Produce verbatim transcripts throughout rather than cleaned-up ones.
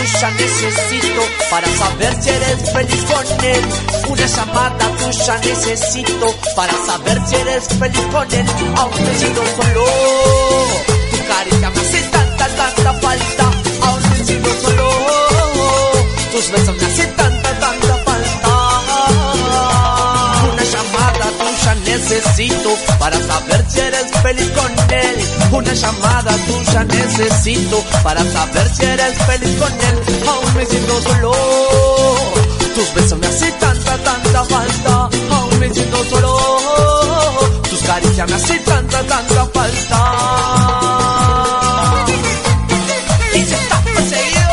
tuya necesito para saber si eres feliz con él. Una llamada tuya necesito para saber si eres feliz con él. Aún me siento solo, tu caricia me hace tanta, tanta falta. Aún me siento solo, tus besos me hacen tanta, tanta falta. Una llamada tuya necesito para saber si eres feliz con él. Una llamada tuya necesito para saber si eres feliz con él. Aún me siento solo, tus besos me hacen tanta, tanta falta. Aún me siento solo, tus caricias me hacen tanta, tanta falta. Y si estás perseguido,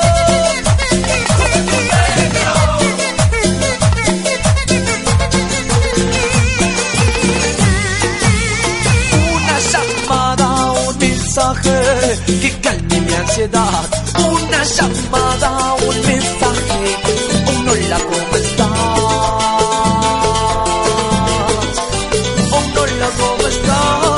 una llamada, un mensaje que calme mi ansiedad. Una llamada, un mensaje, un hola, ¿cómo estás? Un hola, ¿cómo estás?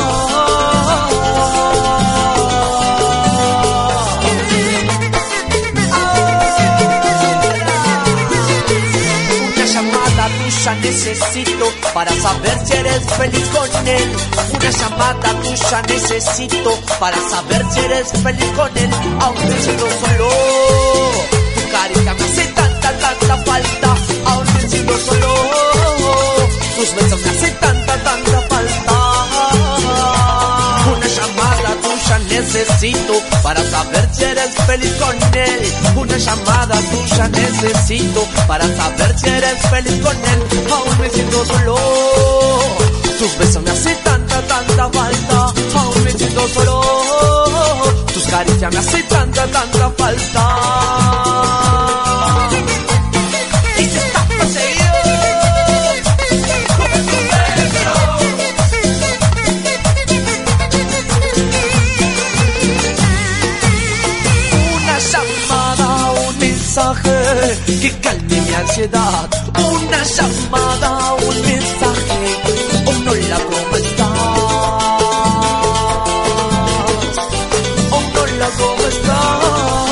Una llamada tuya necesito para saber si eres feliz con él. Una llamada tuya necesito para saber si eres feliz con él. Aún me siento solo, tu caricia me hace tanta, tanta falta. Aún me siento solo, tus besos me hacen tanta, tanta falta. Una llamada tuya necesito para saber si eres feliz con él. Una llamada tuya necesito para saber si eres feliz con él. Aún me siento solo, tus besos me hacen tanta, tanta falta. Aún me siento solo, tus caricias me hacen tanta, tanta falta. Y si estás perseguido, una llamada, un mensaje que calme mi ansiedad. Una llamada, un mensaje, un hola, ¿cómo estás? Un hola, ¿cómo estás?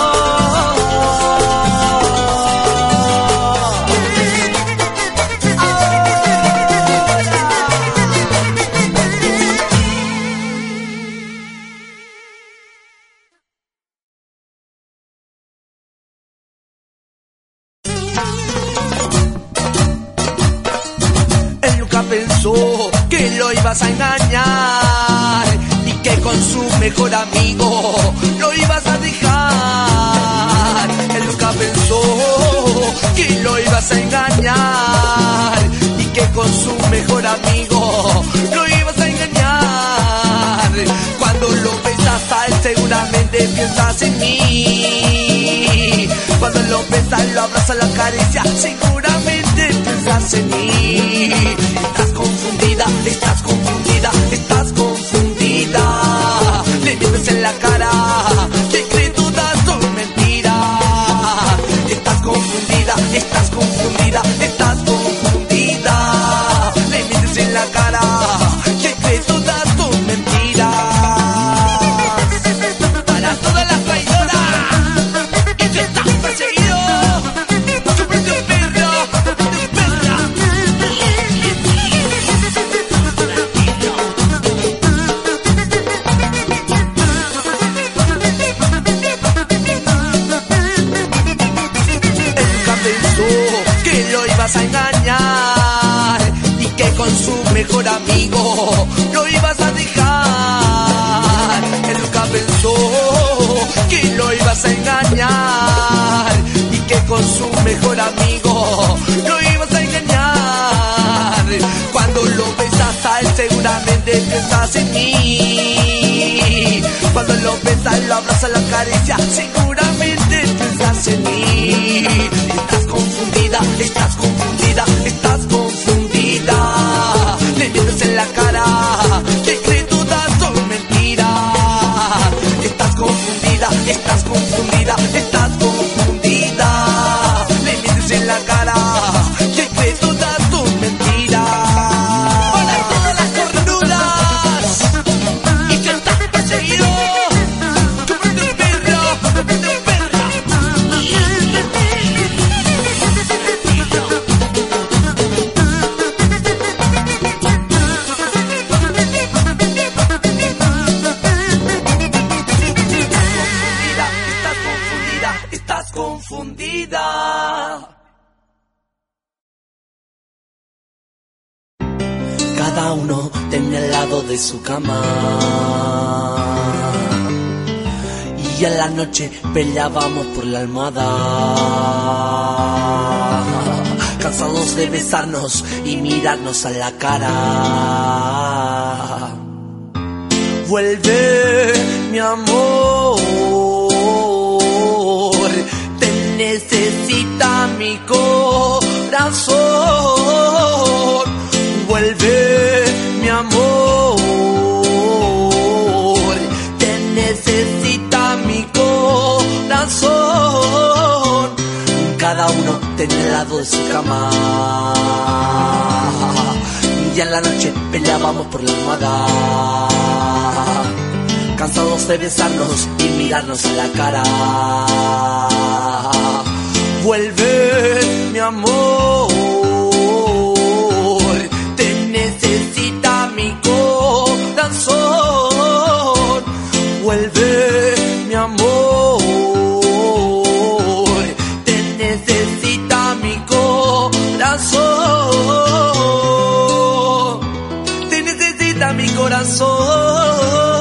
Pensó que lo ibas a engañar y que con su mejor amigo lo ibas a dejar. Él nunca pensó que lo ibas a engañar y que con su mejor amigo lo ibas a engañar. Cuando lo besas a él seguramente piensas en mí. Cuando lo besas, lo abrazas, lo acaricia, seguramente piensas en mí. Estás confundida, estás confundida, estás confundida. Le mientes en la cara, te cree todas son mentiras. Estás confundida, estás confundida, estás confundida. Le mientes en la cara, te cree todas son mentiras. Para todas las traidoras, y si estás perseguido, chúpate un perro, chúpate un perra. A engañar y que con su mejor amigo lo ibas a dejar. Él nunca pensó que lo ibas a engañar y que con su mejor amigo lo ibas a engañar. Cuando lo besas a él seguramente piensas en mí. Cuando lo besas, lo abrazas, lo acaricia, seguramente piensas en mí. Estás confundida, estás confundida, estás confundida. Le mientes en la cara, te cree todas son mentiras. Estás confundida, estás confundida, estás confundida. Le mientes en la cara, te cree todas son mentiras. Para todas las cornudas, y si estás perseguido, chúpate un perro, chúpate un perra. de su cama. Y a la noche peleábamos por la almohada, cansados de besarnos y mirarnos a la cara. Vuelve, mi amor, te necesita mi corazón. Vuelve, mi amor, te necesita mi corazón. Cada uno tenía el lado de su cama, y en la noche peleábamos por la almohada, cansados de besarnos y mirarnos a la cara. Vuelve, mi amor, te necesita mi corazón. Vuelve, mi amor, te necesita mi corazón. Te necesita mi corazón.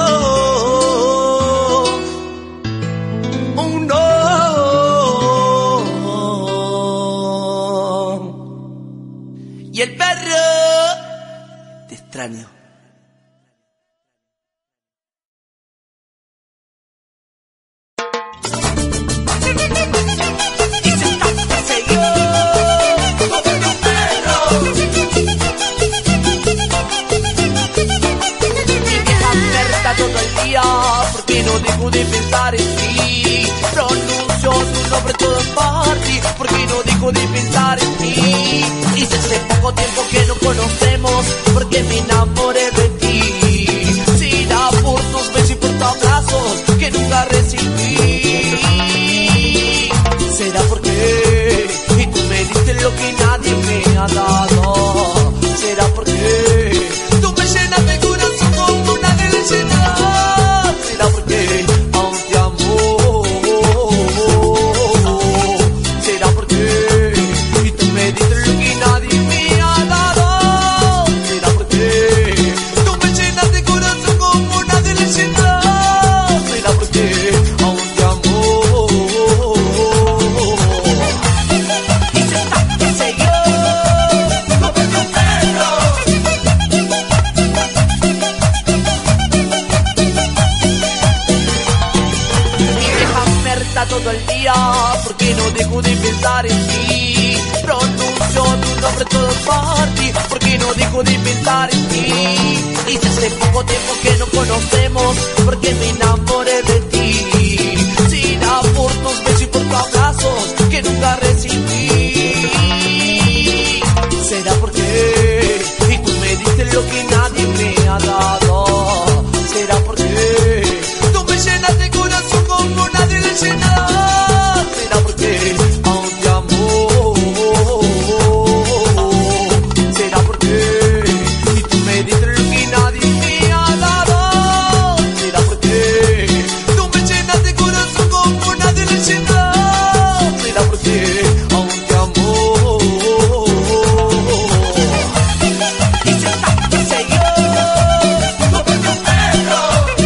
Y el perro te extraño. Y se está perseguido como un perro. Mi vieja muerta todo el día porque no dejo de pensar en ti. Pronuncio tu nombre todo en party porque no dejo de pensar en ti. Y si hace poco tiempo que no conocemos, porque me enamoré de ti. Será por tus besos y por tus abrazos que nunca recibí. Será porque y tú me diste lo que nadie me ha dado. Será porque tú me llenas de corazón como nadie le llena. Será porque aún te amo. Será porque y tú me diste lo que nadie me ha dado. Será porque tú me llenas de corazón como nadie le llena. Será porque aún te amo. Y se está perseguido como un perro. Mi vieja muerta todo el día porque no dejo de pensar en ti. Pronuncio tu nombre todo en party porque no dejo de pensar en ti. Y si hace poco tiempo que no conocemos porque me enamoré de ti. Será por tus besos y por tus abrazos que nunca recibí. Será porque y tú me diste lo que nadie me ha dado. Será porque tú me llenas de corazón como nadie le llena. Será porque aún te amo. Será porque y tú me diste lo que nadie me ha dado. Será porque tú me llenas de corazón como nadie le llena. Será porque aún te amo. Y se está perseguido como un perro.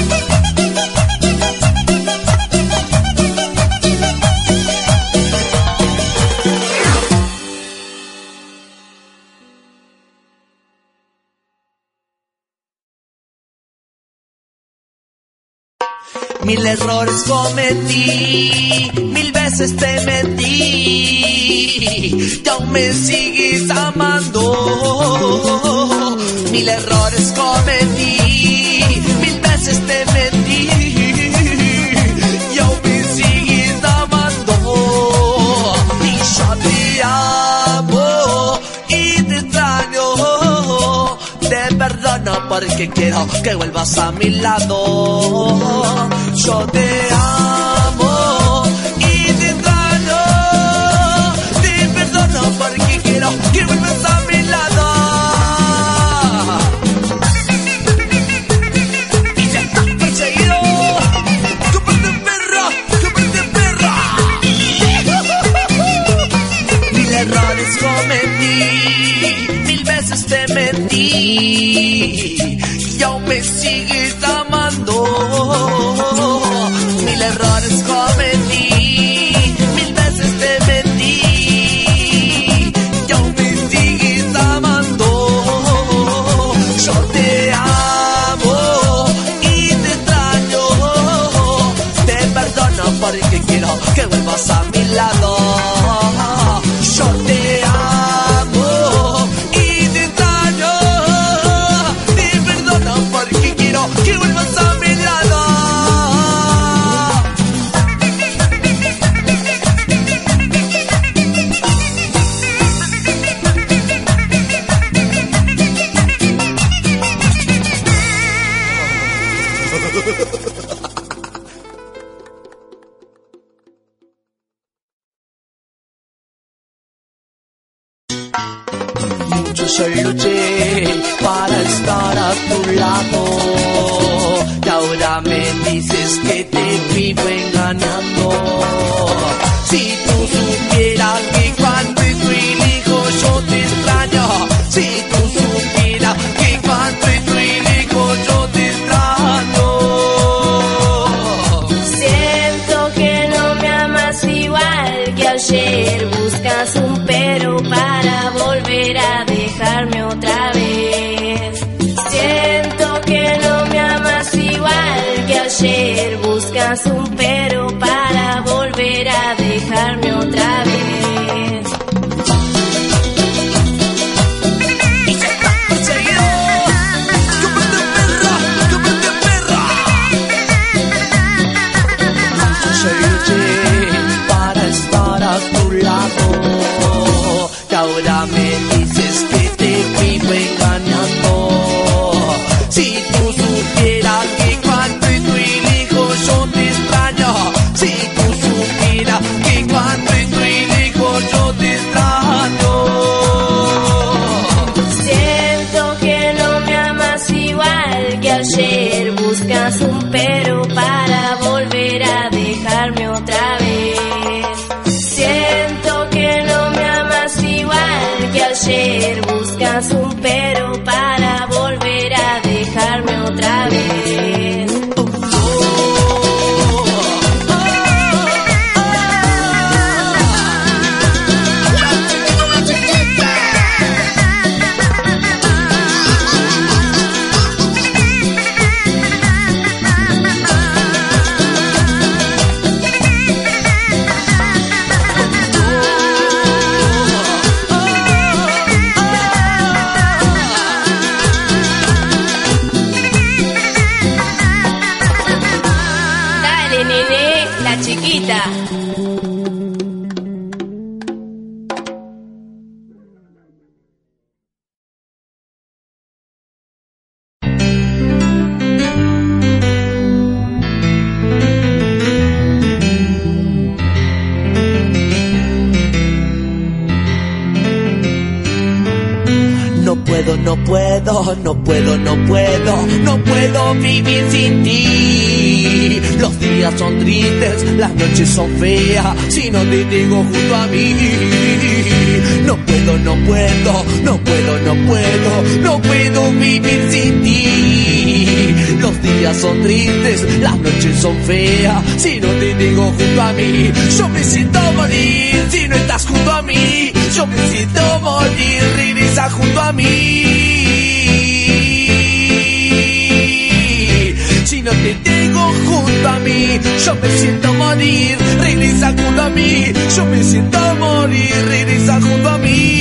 Mil errores cometí, mil veces te mentí, y aún me sigues amando. Mil errores cometí, mil veces te mentí, y aún me sigues amando. Y yo te amo y te extraño. Te perdono porque quiero que vuelvas a mi lado. Yo te amo y te extraño. Te perdono porque quiero que vuelvas a mi lado. Y ya está perseguido. ¡Cómprate perra! ¡Cómprate perra! Mil errores cometí, mil veces te mentí, y aún me Yo luché para estar a tu lado y ahora me dices que te vivo engañando. Si tú supieras que cuando estoy lejos yo te extraño, si tú supieras que cuando estoy lejos yo te extraño. Siento que no me amas igual que ayer, buscas un pero para volver a dejarme otra vez. Siento que no me amas igual que ayer, buscas un pero para volver a dejarme otra vez. Y se está perseguido, cómete perra, cómete perra. Yo luché para estar a tu lado y ahora me dices que te vivo engañando. Si tú supieras que cuando estoy lejos yo te extraño, si tú supieras que cuando estoy lejos yo te extraño. Siento que no me amas igual que ayer, buscas un pero para volver a dejarme otra vez. Siento que no me amas igual que ayer, buscas un pero para volver a dejarme otra vez. Dale, nene, la chiquita. No puedo, no puedo, no puedo, no puedo, no puedo vivir sin ti. Los días son tristes, las noches son feas, si no te tengo junto a mí. No puedo, no puedo, no puedo, no puedo, no puedo vivir sin ti. Los días son tristes, las noches son feas, si no te tengo junto a mí. Yo me siento morir si no estás junto a mí. Yo me siento morir, regresa junto a mí. Si no te tengo junto a mí, yo me siento morir, regresa junto a mí. Yo me siento morir, regresa junto a mí.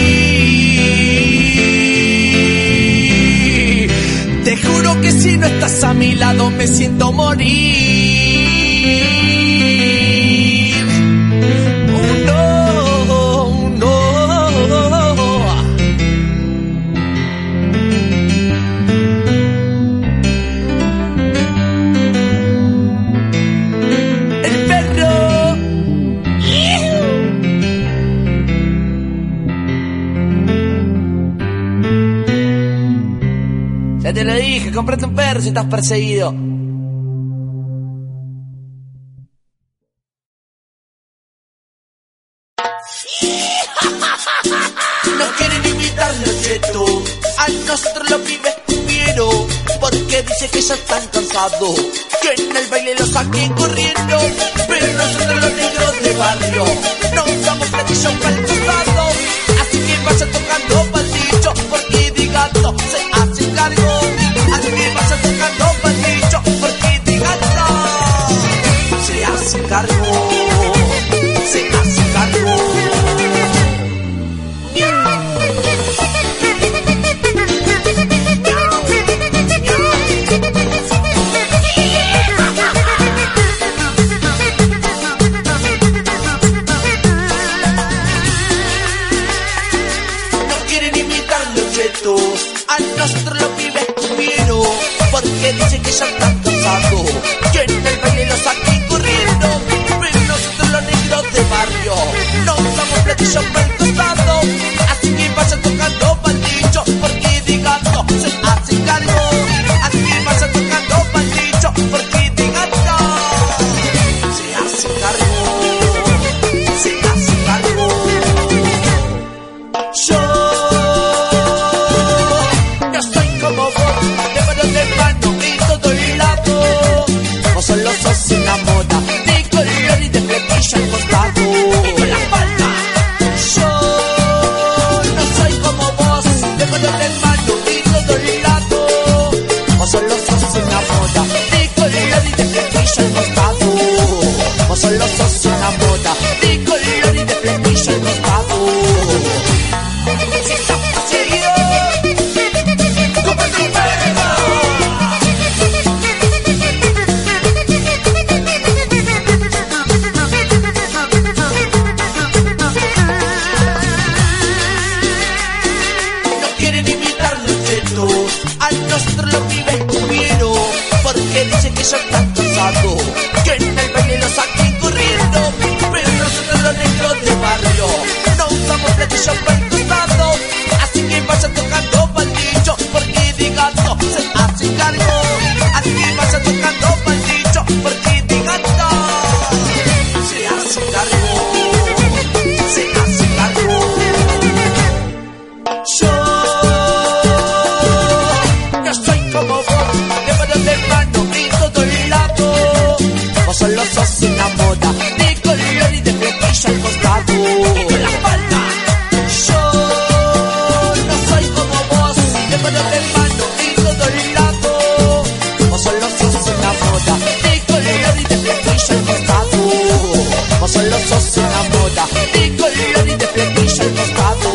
Te juro que si no estás a mi lado me siento morir. Oh no, no. El perro. Ya te lo dije, comprate un perro si estás perseguido. No quieren invitarnos cheto, a nosotros los pibes cubieron, porque dice que ya están cansados, que en el baile los saquen corriendo. Pero nosotros los negros de barrio no usamos platillos para el costado, así que vayan tocando palillo, porque de gato se hace cargo. Así que vayan tocando palillo, porque de gato se hace cargo, se hace cargo. A nosotros los pibes cubieron, porque dicen que ya están cansados, que dice que ya está casado, que en el baile lo saquen corriendo, pero nosotros los negros de barrio no usamos platillos para el costado, así que vaya tocando palillo, porque diga no, se hace cargo, así que vaya tocando palillo, porque diga no, se hace cargo, se hace cargo. Yo no soy como vos, de mano de mano y todo el lado, vos solo sos una moda de color y de flequillo al costado. Con la falda. Yo no soy como vos, de mano de mano y todo el lado, vos solo sos una moda de color y de flequillo al costado. Vos solo sos una moda de color y de flequillo al costado.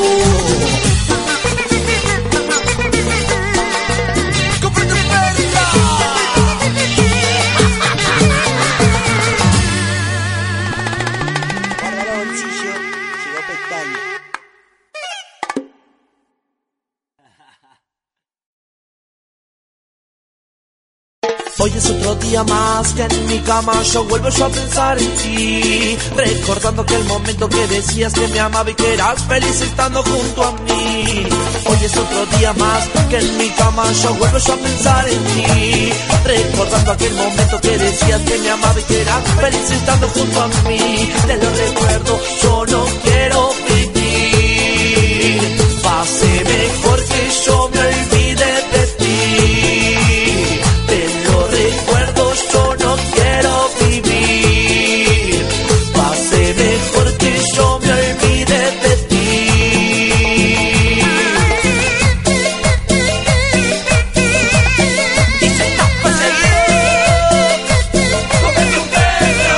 Hoy es otro día más que en mi cama yo vuelvo yo a pensar en ti, recordando aquel momento que decías que me amaba y que eras feliz estando junto a mí. Hoy es otro día más que en mi cama yo vuelvo yo a pensar en ti, recordando aquel momento que decías que me amaba y que eras feliz estando junto a mí. Te lo recuerdo, yo no quiero vivir, pase mejor que yo me olvide de ti. Recuerdo, yo no quiero vivir, pase mejor que yo me olvide de ti. Y se está pasando, cómete un perro.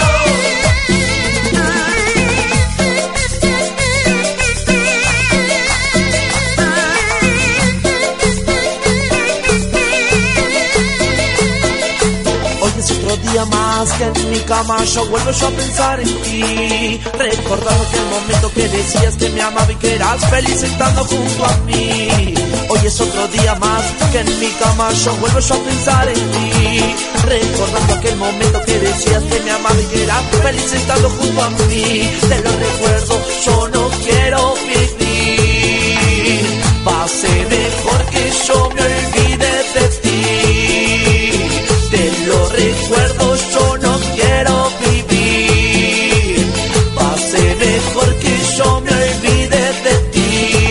Día más que en mi cama yo vuelvo yo a pensar en ti, recordando aquel momento que decías que me amaba y que eras feliz estando junto a mí. Hoy es otro día más que en mi cama yo vuelvo yo a pensar en ti, recordando aquel momento que decías que me amaba y que eras feliz estando junto a mí. Te lo recuerdo, yo no quiero vivir, pase mejor que yo me olvide de ti. Te lo recuerdo, yo no quiero vivir, pase mejor que yo me olvide de ti.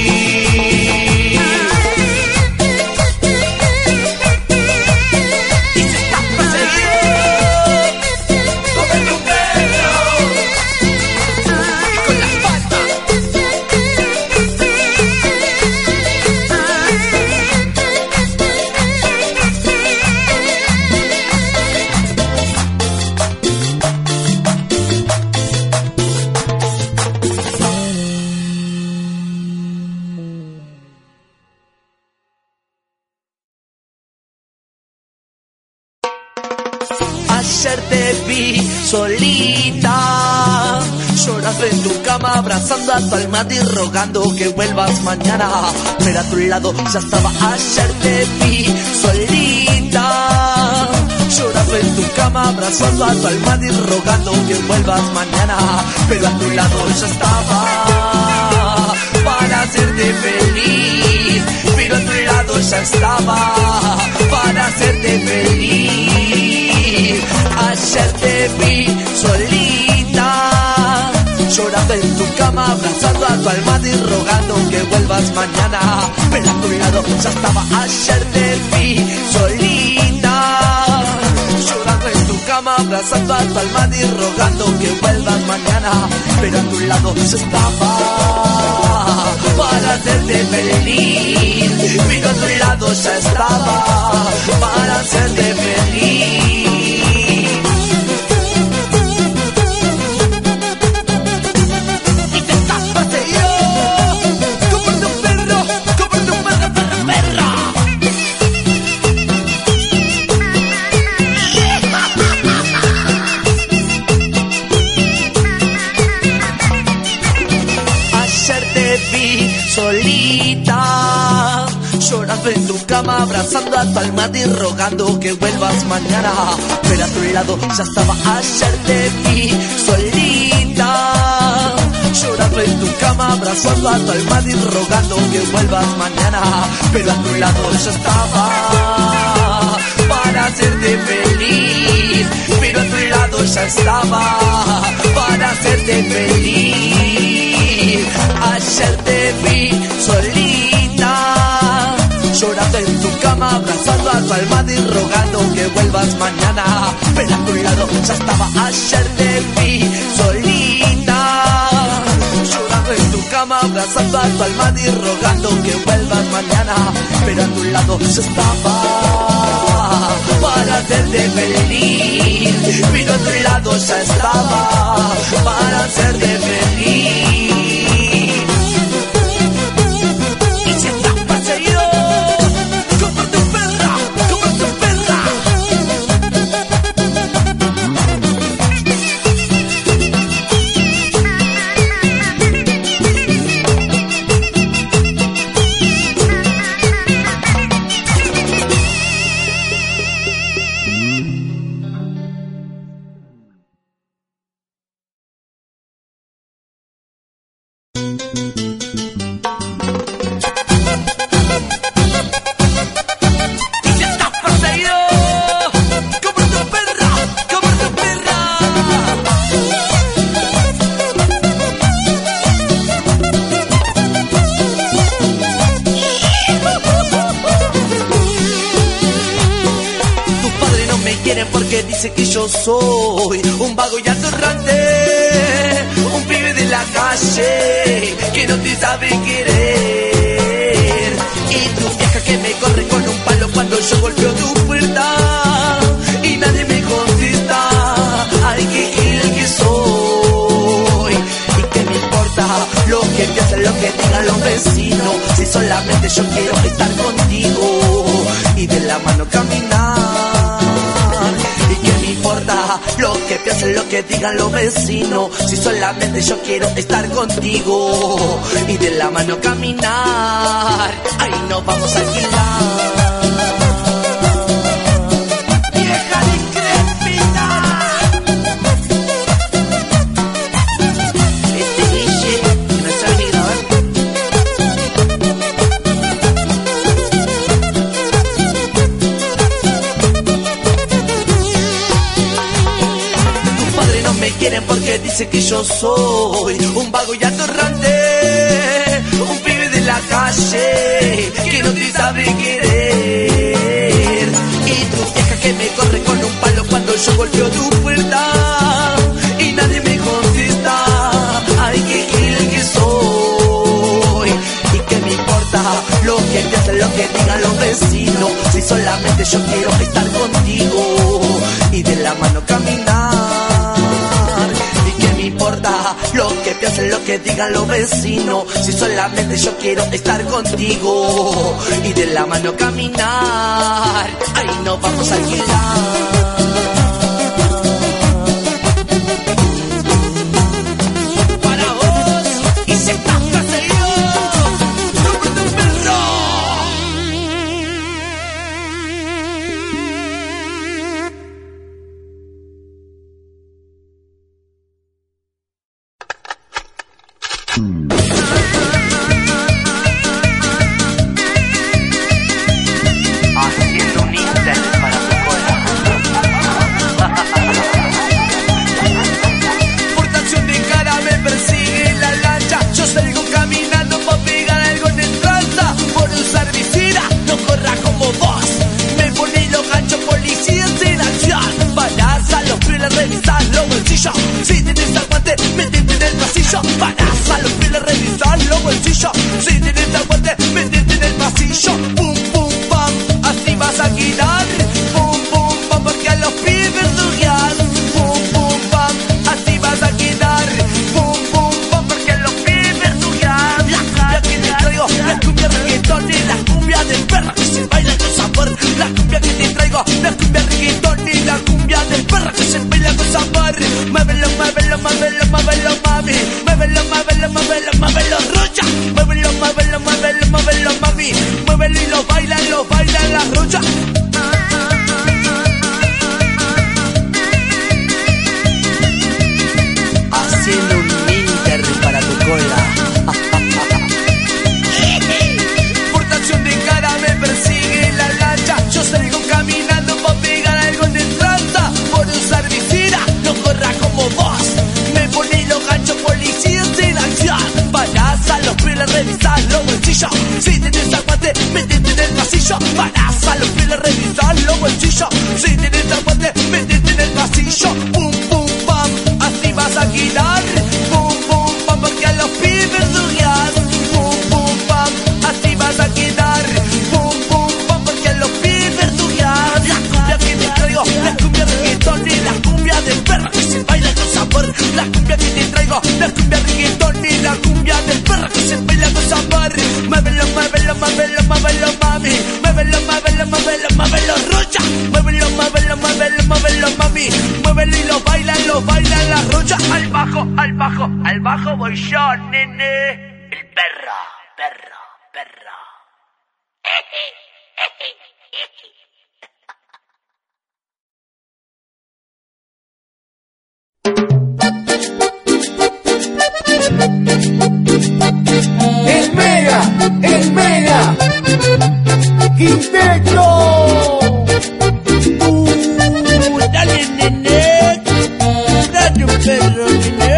Y se está pasando, cómete un perro. Y con las patas. Ayer te vi solita, llorando en tu cama, abrazando a tu almohada y rogando que vuelvas mañana. Pero a tu lado ya estaba. Ayer te vi solita, llorando en tu cama, abrazando a tu almohada y rogando que vuelvas mañana. Pero a tu lado ya estaba para hacerte feliz. Pero a tu lado ya estaba para hacerte feliz. Ayer te vi solita, llorando en tu cama, abrazando a tu almohada y rogando que vuelvas mañana. Pero a tu lado ya estaba. Ayer te vi solita, llorando en tu cama, abrazando a tu almohada y rogando que vuelvas mañana. Pero a tu lado ya estaba para hacerte feliz. Pero a tu lado ya estaba para hacerte feliz. Solita, llorando en tu cama abrazando a tu almohada y rogando que vuelvas mañana. Pero a tu lado ya estaba ayer, te vi solita, llorando en tu cama abrazando a tu almohada y rogando que vuelvas mañana. Pero a tu lado ya estaba para hacerte feliz, pero a tu lado ya estaba para hacerte feliz. Ayer te vi solita, llorando en tu cama abrazando a tu almohada y rogando que vuelvas mañana. Pero a tu lado ya estaba ayer te vi solita, llorando en tu cama abrazando a tu almohada y rogando que vuelvas mañana. Pero a tu lado ya estaba para hacerte feliz, pero a tu lado ya estaba para hacerte feliz. Y si estás perseguido, cómprate un perra, cómprate un perra. Porque dice que yo soy un vago y atorrante, un pibe de la calle que no te sabe querer. Y tu vieja que me corre con un palo cuando yo golpeo tu puerta y nadie me contesta. Ay, qué gil que soy. Y que me importa lo que piensen, lo que digan los vecinos, si solamente yo quiero estar contigo y de la mano caminar. Lo que piensen, lo que digan los vecinos, si solamente yo quiero estar contigo y de la mano caminar. Ahí nos vamos a alquilar. Vieja decrépita. Este Guille que no sabe ni grabar. Porque dice que yo soy un vago y atorrante, un pibe de la calle que no te sabe querer. Y tu vieja que me corre con un palo cuando yo golpeo tu puerta y nadie me contesta. Ay, qué gil que soy. Y que me importa lo que piensen, lo que digan los vecinos, si solamente yo quiero estar contigo y de la mano caminar. Lo que piensen, lo que digan los vecinos, si solamente yo quiero estar contigo y de la mano caminar. Ahí nos vamos a alquilar. Para vos, y si estás perseguido, cómprate un perro. Haciendo un inter para tu cola. Por estación de cara me persigue la lancha. Yo salgo caminando pa' pegar algo en el tranza. Por usar visera, no corra como vos. Me pone los ganchos, policías en acción. Balaza, los pieles, revisar los bolsillos. Si tenés aguante, metete en el pasillo. Balaza, los pieles, revisar los bolsillos. Si tenés aguante, metete en el pasillo. Pum, pum, pam, así vas a quitar. Pum, pum, pam, porque a los pibes dujas. Pum, pum, pam, así vas a quitar. Pum, pum, pam, porque a los pibes dujas. La cumbia que te traigo, la cumbia reggaetón y la cumbia de perra que se baila con sabor. La cumbia que te traigo, la cumbia reggaetón y la cumbia de perra que se baila con sabor. Muévelo, muévelo, muévelo, muévelo, mami. Muévelo, muévelo, muévelo, muévelo, rocha. Muévelo, muévelo, muévelo, muévelo, mami. Muévelo y lo baila, lo baila. la rocha. Haciendo un inter para tu cola. Portación de cara me persigue la lancha. Yo salgo caminando pa' pegar algo de tranza. Por usar visera, no corra como vos. Me pone los ganchos policías en acción. Parás a los pelos, revisar los bolsillos. Si tenés aguante, metete en el pasillo. Parás a los pelos, revisar los bolsillos. Si tenés aguante, metete en el pasillo. Pum, pum, pam, así vas a girar. Pum, pum, pam, porque a los pibes durías. Pum, pum, pam, así vas a quedar. Pum, pum, pam, porque a los pibes durías. La cumbia que te traigo, la cumbia de reggaetón y la cumbia de perra que se baila con sabor. La cumbia que te traigo, la cumbia de reggaetón y la cumbia de perra que se baila con sabor. Muévelo, muévelo, muévelo, muévelo, mami. Muévelo, muévelo, muévelo, muévelo, rocha. Muévelo, muévelo, muévelo, muévelo, mami. Muévelo y lo bailan, lo bailan la rocha. Al bajo, al bajo, al bajo voy yo, nene. El perro, perro, perro. El mega, el mega, Quinteto. Uh, dale, nene. Dale un perro, nene.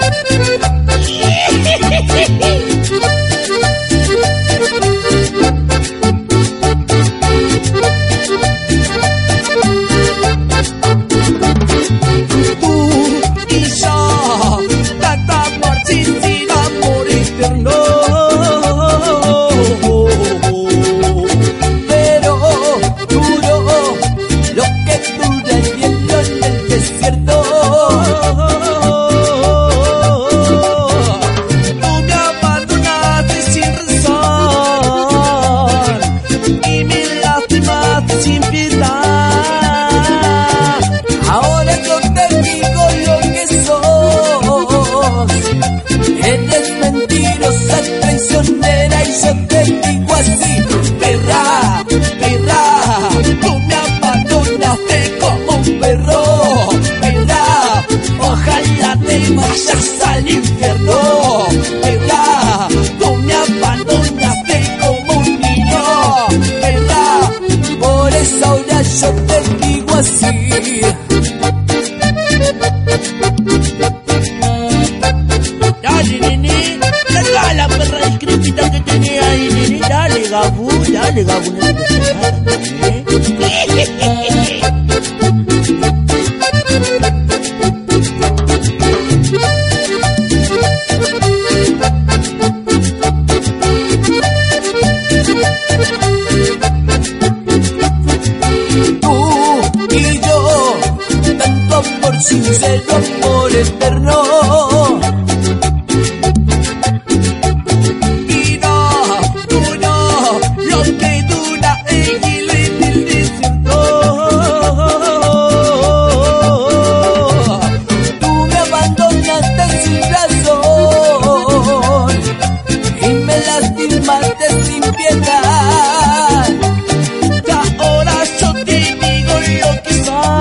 Tú y yo, tanta amor sin amor eterno. Pero duro lo que dura el hielo en el desierto. Tú me abandonaste sin razón y me lastimaste sin piedad. Ahora yo te digo lo que sos. Eres mentirosa, traicionera y yo te digo así. Perra, perra, tú me abandonaste como un perro. Perra, ojalá te vayas al infierno. Perra, tú me abandonaste como un niño. Perra, por eso ahora yo te digo así. Dale, nene, larga la perra discrepita que tenía ahí, nene. Dale, Gabu, dale, Gabu, no te pasa nada, nene. Tú y yo, tanto amor sincero, amor eterno. Y no, tú no, lo que dura el hilo en el desierto. Tú me abandonaste sin razón y me lastimaste sin piedad. Y ahora yo te digo lo que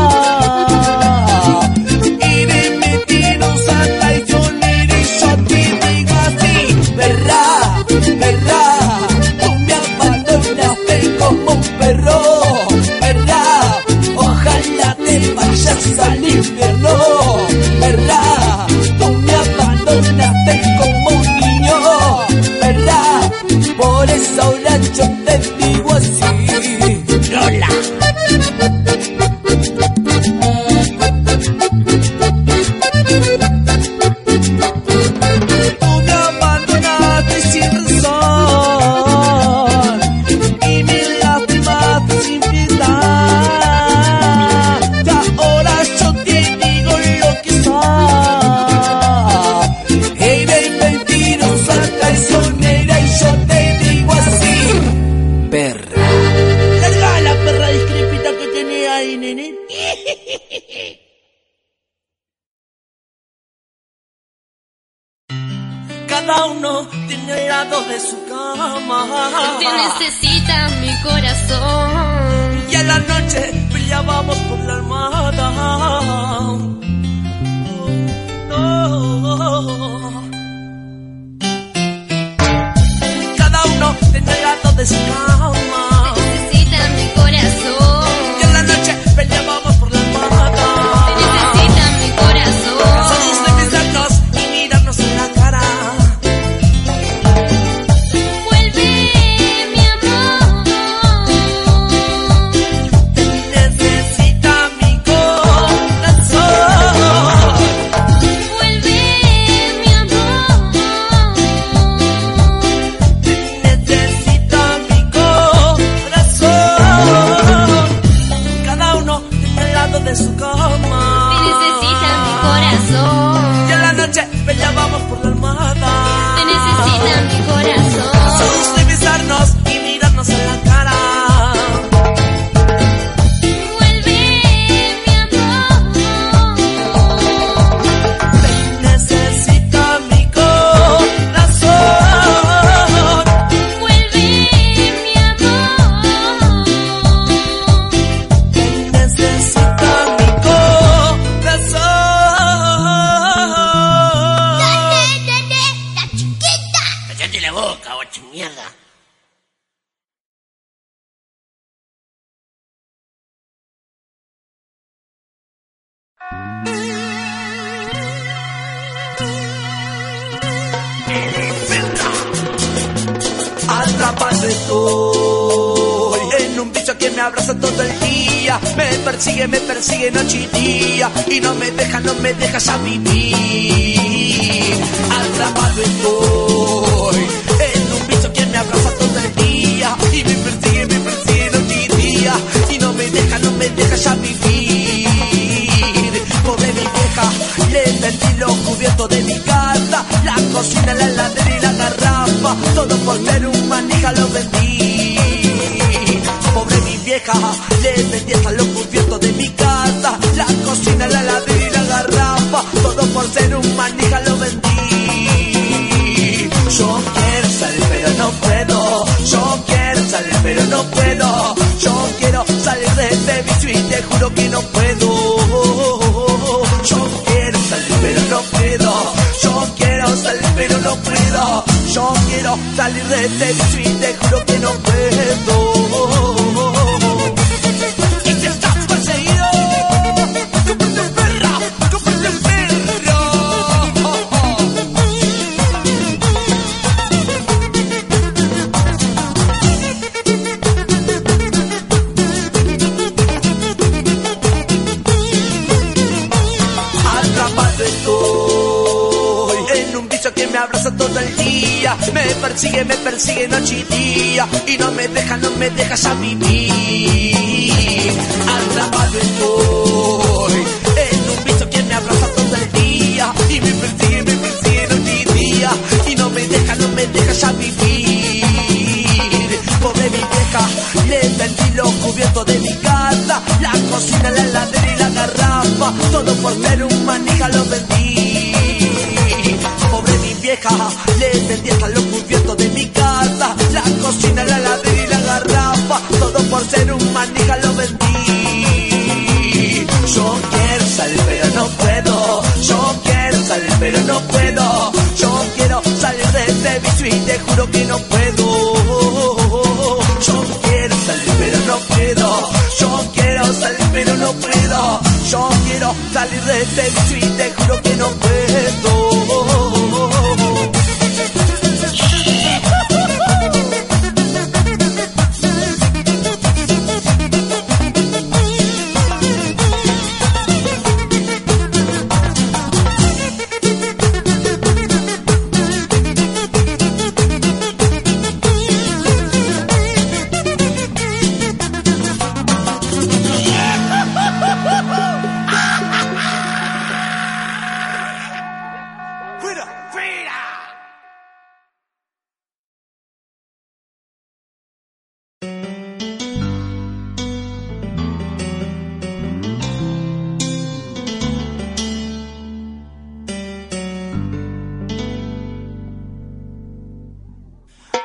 soy. Eres mentirosa, traicionera y yo te digo así. Perra, perra, tú me abandonaste como un perro. Perra, ojalá te vayas al infierno. Perra, tú me abandonaste como un niño. Perra, por eso ahora yo te digo así. Lola. Tú me abandonaste sin razón y me lastimaste sin piedad. Y ahora yo te digo lo que soy. Eres mentirosa, traicionera y yo te digo así. Perra. Larga la perra discrepita que tenía ahí, nene. Cada uno tiene el lado de su cama. Te necesita mi corazón. Y a la noche peleábamos por la almohada. Oh. Cada uno tiene el lado de su cama. Te necesita mi corazón. Y a la noche peleábamos por la almohada. Te necesita mi corazón. Cansados de besarnos y mirarnos en la cara. Vuelve, mi amor. Te necesita mi corazón. Vuelve, mi amor. Te necesita mi corazón. Cada uno tiene el lado de su cama. Te necesita mi corazón. Y a la noche peleábamos por la almohada. Te necesita mi corazón. Cansados de besarnos y mirarnos en la cara. Vuelve, mi amor. Te necesita mi corazón. Vuelve, mi amor. Te necesita mi corazón. Cállate la boca, ocho mierda. Atrapado estoy en un bicho que me abraza todo el día. Me persigue, me persigue noche y día. Y no me deja, no me deja ya vivir. Atrapado estoy en un bicho que me abraza todo el día. Y me persigue, me persigue noche y día. Y no me deja, no me deja ya vivir. Pobre mi vieja, le vendí los cubiertos de mi casa. La cocina, la heladera y la garrafa. Todo por ser un manija lo vendí. Pobre mi vieja, le vendí hasta los cubiertos de mi casa. La cocina, la heladera y la garrafa. Todo por ser un manija lo vendí. Yo quiero salir pero no puedo. Yo quiero salir pero no puedo. Yo quiero salir de este vicio y te juro que no puedo. Yo quiero salir pero no puedo. Yo quiero salir pero no puedo. Yo quiero salir de este vicio y te juro que no puedo. Y si estás perseguido, cómprate el perro, cómprate el perro. Atrapado estoy en un bicho que me abraza todo el día. Me persigue, me persigue noche y día. Y no me deja, no me deja ya vivir. Atrapado estoy en un bicho que me abraza todo el día. Y me persigue, me persigue noche y día. Y no me deja, no me deja ya vivir. Pobre mi vieja, le vendí los cubiertos de mi casa. La cocina, la heladera y la garrafa. Todo por ser un manija lo vendí. Pobre mi vieja, le vendí hasta los cubiertos de mi casa. La cocina, la heladera y la garrafa. Todo por ser un manija lo vendí. Yo quiero salir pero no puedo. Yo quiero salir pero no puedo. Yo quiero salir de este vicio y te juro que no puedo. Yo quiero salir pero no puedo. Yo quiero salir pero no puedo. Yo quiero salir de este vicio y te juro que no puedo.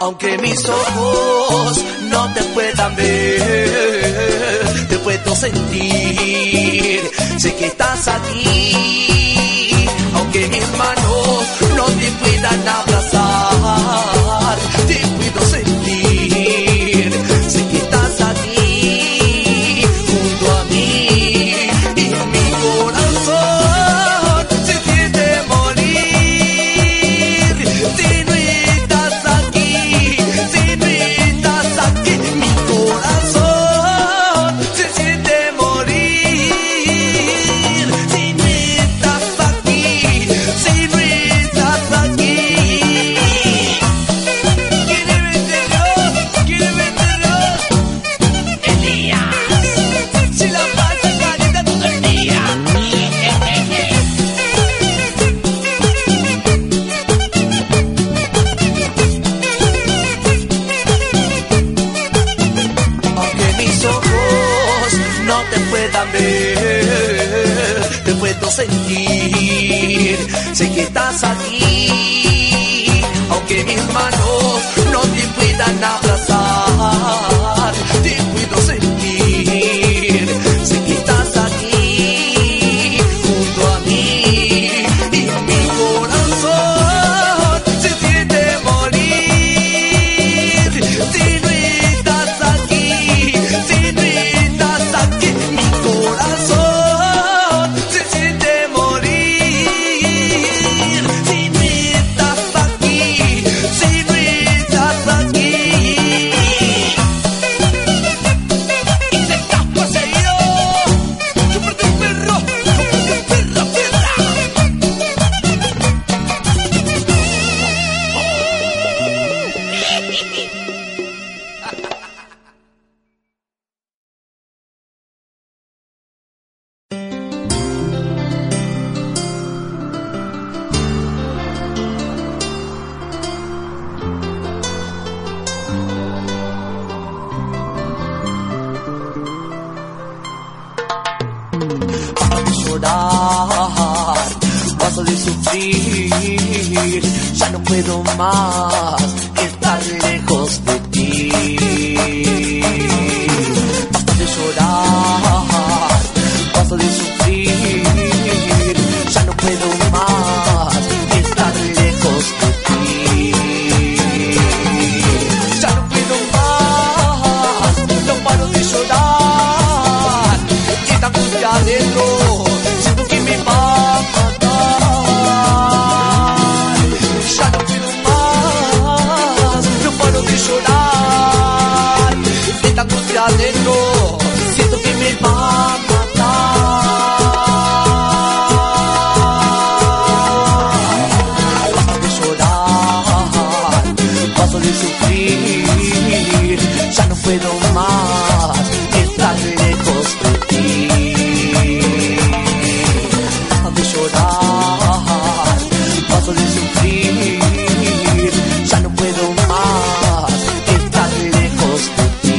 Aunque mis ojos no te puedan ver, te puedo sentir, sé que estás aquí. Aunque mis manos no te puedan abrazar, te puedo sentir, sé que estás aquí junto a mí. Y mi corazón se siente morir si no estás aquí, si no estás aquí. Mi corazón se siente morir si no estás aquí, si no estás aquí. ¿Quiere venderlo? ¿Quiere venderlo? Elías, Si la pasa caliente todo el día. Aunque mis ojos no te puedan ver, te puedo sentir, sé que estás aquí. Aunque mis manos no te puedan abrazar, te puedo sentir, sé que estás aquí junto a mí. Y mi corazón se siente morir si no estás aquí, si no estás aquí. Mi corazón se siente morir si no estás aquí, si no estás aquí. Y te estás poseído, chúpate un perro, chúpate un perro, perra. Basta de llorar, basta de sufrir, ya no puedo más estar lejos de ti. Basta de llorar, basta de sufrir, ya no puedo más estar lejos de ti. Ya no puedo más, no paro de llorar, que esta angustia adentro siento que me va a matar. Ya no puedo más, no paro de llorar, que esta angustia adentro siento que me va a matar. Basta de llorar, paso de sufrir, ya no puedo más estar lejos de ti. Basta de llorar, paso de sufrir, ya no puedo más estar lejos de ti.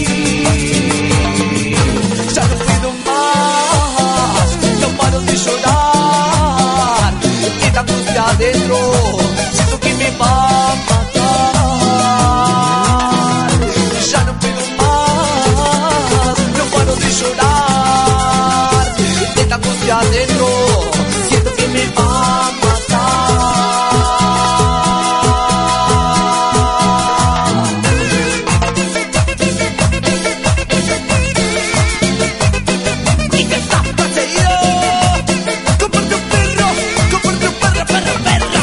Ya no puedo más, no paro de llorar, esta angustia adentro siento que me va a matar. Ya no puedo más, no paro de llorar, esta angustia adentro siento que me va a matar. Y que estás poseído, comparte un perro, comparte un perro, perro, perro.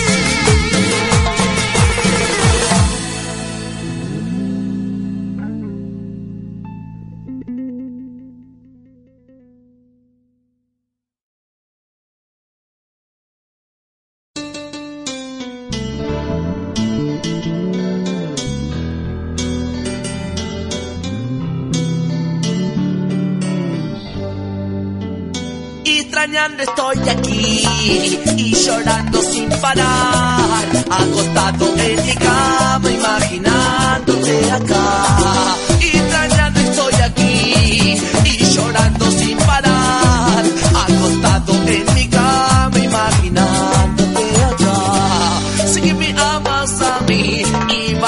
Extrañando estoy aquí y llorando sin parar, acostado en mi cama imaginándote acá. Extrañando estoy aquí y llorando sin parar, acostado en mi cama imaginándote acá. Sé que me amas a mí y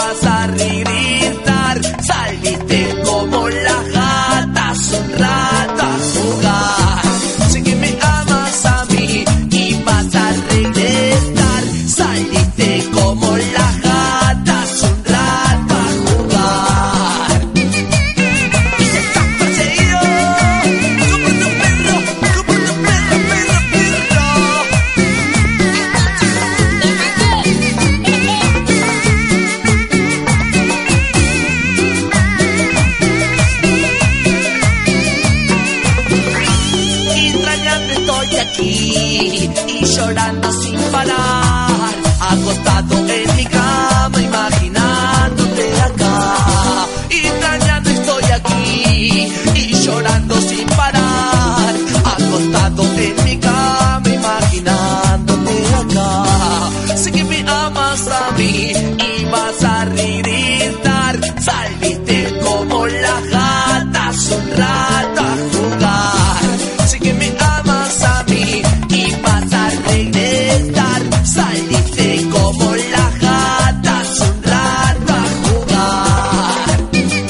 extrañando estoy aquí y llorando sin parar, acostado en mi cama imaginándote acá. Y extrañando estoy aquí y llorando sin parar, acostado en mi cama imaginándote acá. Sé que me amas a mí y vas a regresar, saliste como las gatas un rato a jugar. Sé que me amas a mí y vas a regresar, saliste como las gatas un rato a jugar.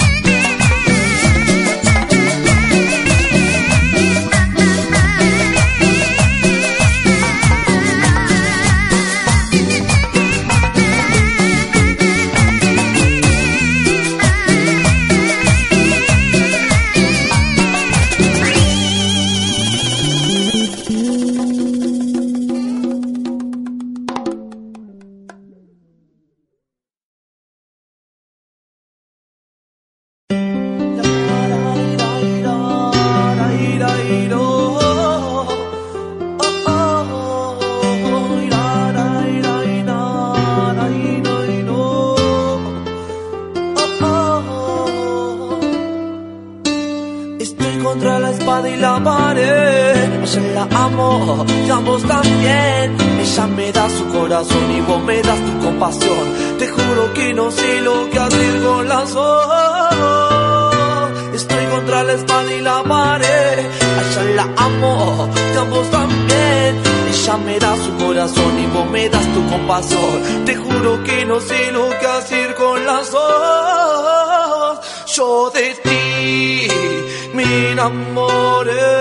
Estoy contra la espada y la pared. Ella la amo y ambos también. Ella me da su corazón y vos me das tu compasión. Te juro que no sé lo que hacer con las dos. Estoy contra la espada y la pared. Ella la amo y ambos también. Ella me da su corazón y vos me das tu compasión. Te juro que no sé lo que hacer con las dos. Yo de ti me enamoré,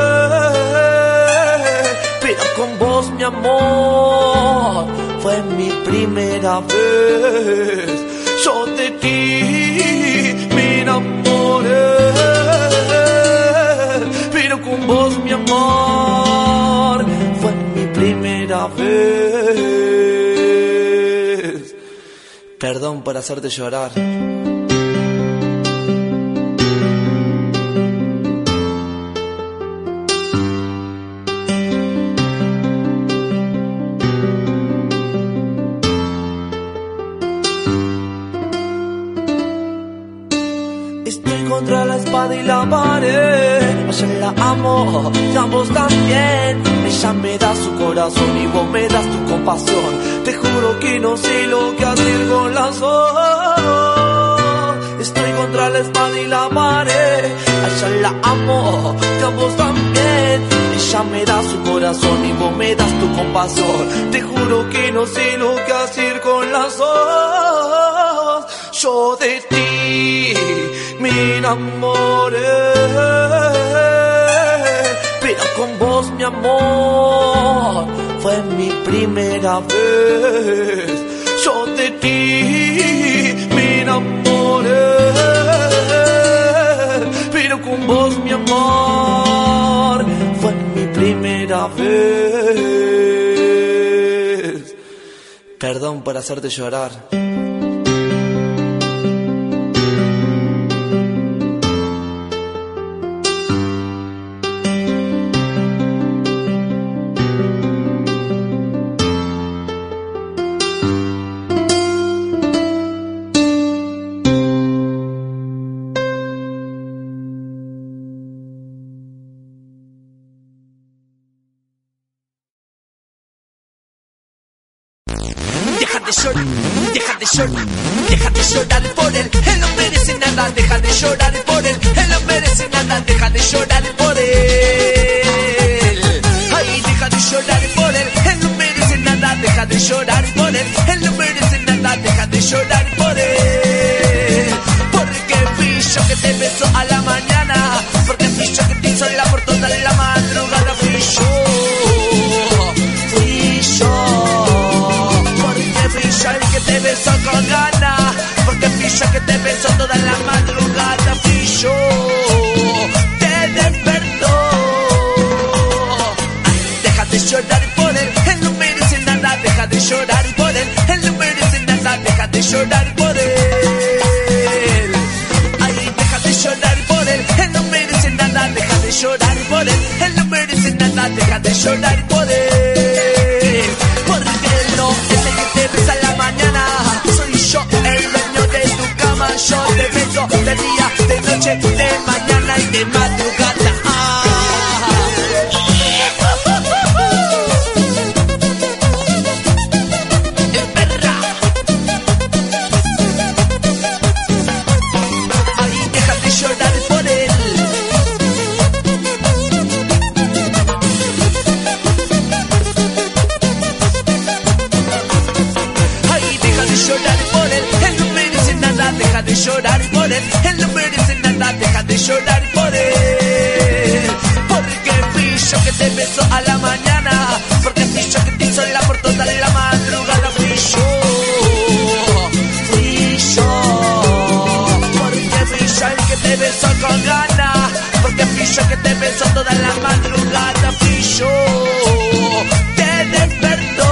pero con vos, mi amor, fue mi primera vez. Yo de ti me enamoré, pero con vos, mi amor, fue mi primera vez. Perdón por hacerte llorar. Contra la espada y la pared. Ella la amo y ambos también. Ella me da su corazón y vos me das tu compasión. Te juro que no sé lo que hacer con las dos. Estoy contra la espada y la pared. Ella la amo y ambos también. Ella me da su corazón y vos me das tu compasión. Te juro que no sé lo que hacer con las dos. Yo de ti me enamoré, pero con vos, mi amor, fue mi primera vez. Yo de ti me enamoré, pero con vos, mi amor, fue mi primera vez. Perdón por hacerte llorar. Deja de llorar, deja de llorar, deja de llorar por él, él no merece nada, deja de llorar por él, él no merece nada, deja de llorar por él. Ay, deja de llorar por él, él no merece nada, deja de llorar por él, él no merece nada, deja de llorar por él. Porque fui yo que te besó a la mañana, porque fui yo que te hizo el amor toda la madrugada, fui yo, fui yo. Fui yo el que te besó con ganas, porque fui yo que te besó toda la madrugada, fui yo, te despertó. Deja de llorar por él, él no merece nada, deja de llorar por él, él no merece nada, deja de llorar por él. Ay, deja de llorar por él, él no merece nada, deja de llorar por él, él no merece nada. nada, deja de llorar y poder. Porque no es el que te besa en la mañana, soy yo el dueño de tu cama. Yo te beso de día, de noche, de mañana y de madrugada. Llorar por él, él no merece nada, deja de llorar por él. Porque fui yo que te besó a la mañana, porque fui yo que te hizo el amor toda la madrugada. Fui yo, fui yo, porque fui yo el que te besó con ganas, porque fui yo que te besó toda la madrugada. Fui yo, te despertó.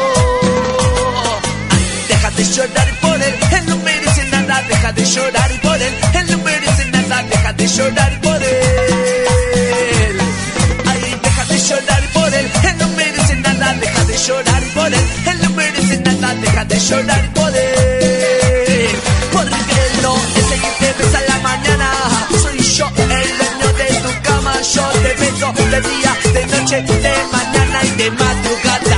Ay, deja de llorar por él, él no merece nada, deja de llorar por él, él no merece nada, deja de llorar por él. Ay, deja de llorar por él, él no merece nada, deja de llorar por él, él no merece nada, deja de llorar por él. Porque no es el que te besa en la mañana, soy yo el dueño de tu cama. Yo te beso de día, de noche, de mañana y de madrugada.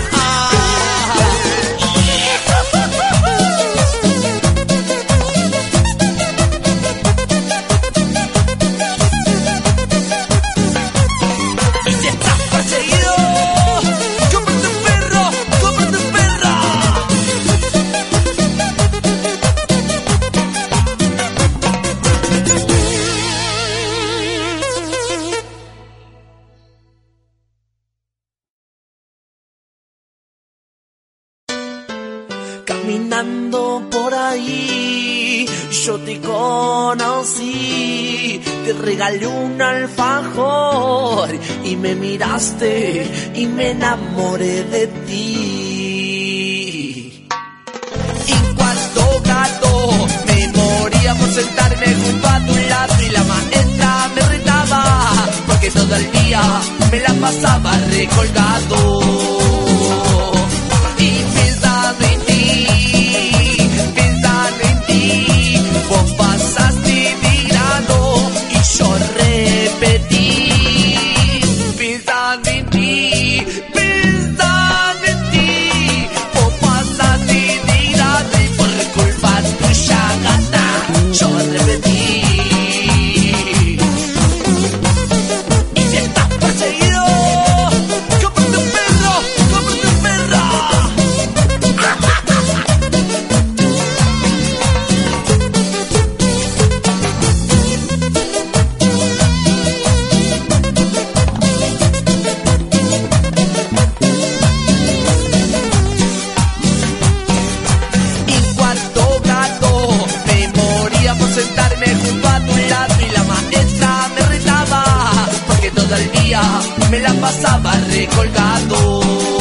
Caminando por ahí, yo te conocí, te regalé un alfajor y me miraste y me enamoré de ti. Y cuarto gato, me moría por sentarme junto a tu lado y la maestra me retaba, porque todo el día me la pasaba recolgado. Y pensando en ti, pensando en ti, vos pasaste tirado y yo repetí. Pensando en ti, pensando en ti, vos pasaste tirado y por culpa tuya gata, yo repetí. Y si estás perseguido, cómprate un perro, cómprate un perro. Sentarme junto a tu lado y la maestra me retaba, porque todo el día me la pasaba recolgado.